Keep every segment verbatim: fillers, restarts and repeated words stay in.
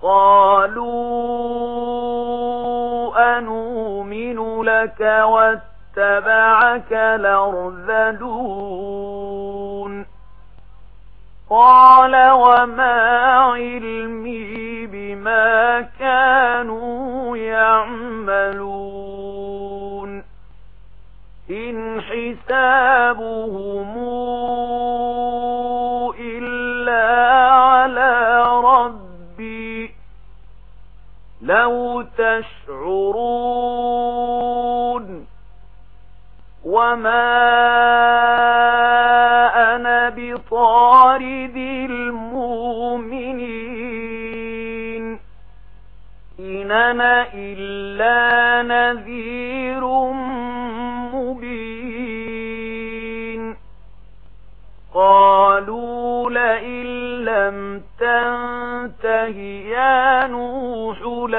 قالوا أنؤمن لك واتبعك الأرذلون قال وما علمي بما كانوا يعملون إن حسابهم إلا على ربي لو تشعرون وما أنا بطارد المؤمنين إن أنا إلا نذير مبين قالوا لئن لم تنته يا نوح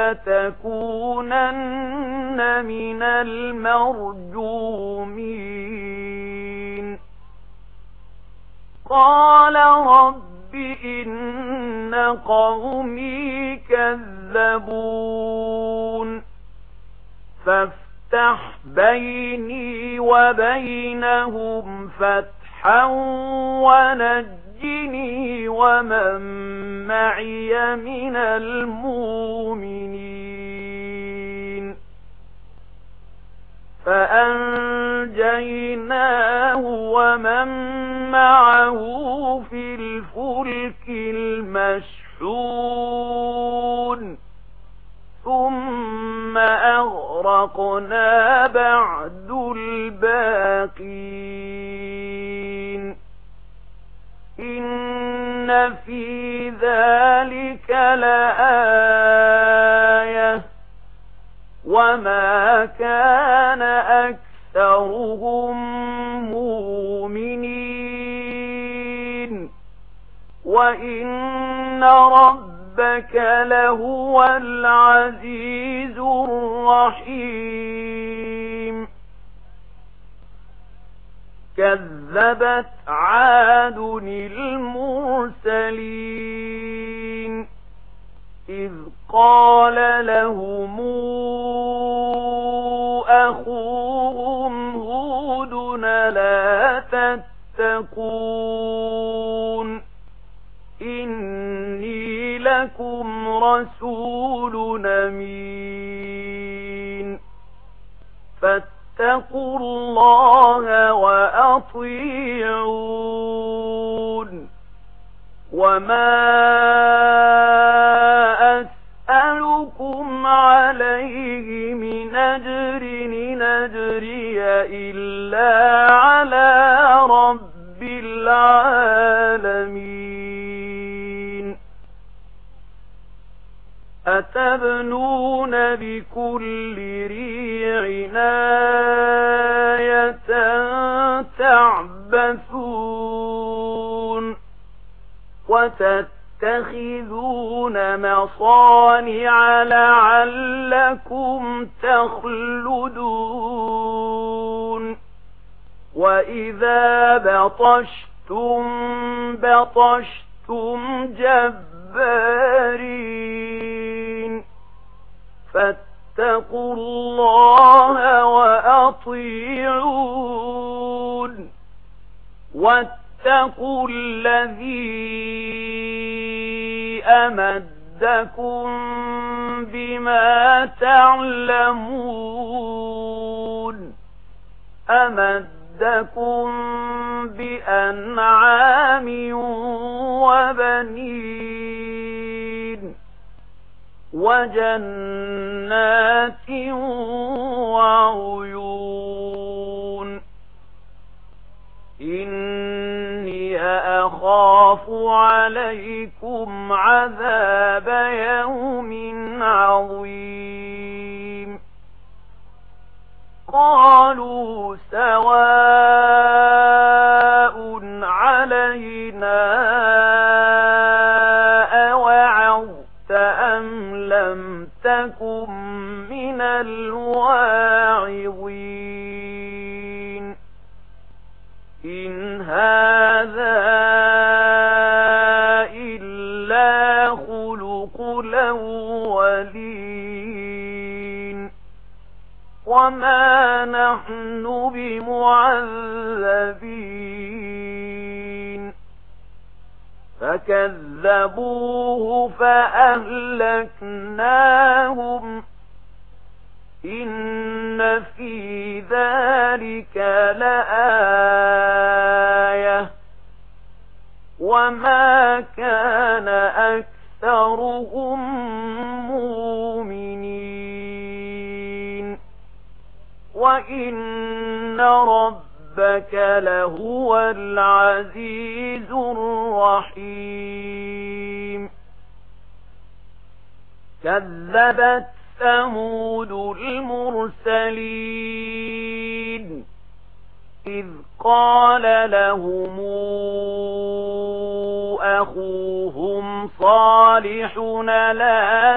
لتكونن من المرجومين قال رب إن قومي كذبون فافتح بيني وبينهم فتحا ونجني ومن معي من المؤمنين فأنجيناه ومن معه في الفلك المشحون ثم أغرقنا بعد الباقين إن في ذلك لآية وما كان أكثرهم مؤمنين وإن ربك لهو العزيز الرحيم كذبت عاد المرسلين إذ قال لهم أخوهم هود لا تتقون إني لكم رسول أمين فاتقوا الله وأطيعون وما أسألكم عليه من أجر إن أجري إلا على رب العالمين أتبنون بكل ريع آية تعبثون وتتخذون مصانع لعلكم تخلدون وإذا بطشتم بطشتم جبارين فاتقوا الله وأطيعون واتقوا الذي أمدكم بما تعلمون أمدكم بأنعام وبنين وجنات وعيون إني أخاف عليكم عذاب يوم عظيم قالوا سواء علينا أوعظت أم لم تكن من الواعظين إن هذا إلا خلق أساطير الأولين وما نحن بمعذبين فكذبوه فأهلكناهم إن في ذلك لآية وما كان أكثرهم مؤمنين وإن ربك لهو العزيز الرحيم كذبت ثمود المرسلين إذ قال لهم أخوهم صالح لا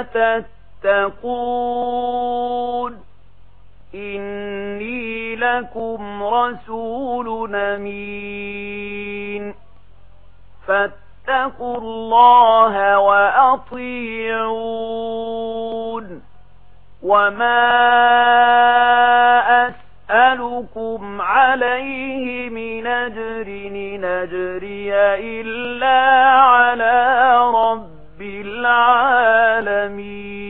تتقون إني لكم رسول أمين فاتقوا الله وأطيعون وما أسألكم عليه من أجر نجري إلا على رب العالمين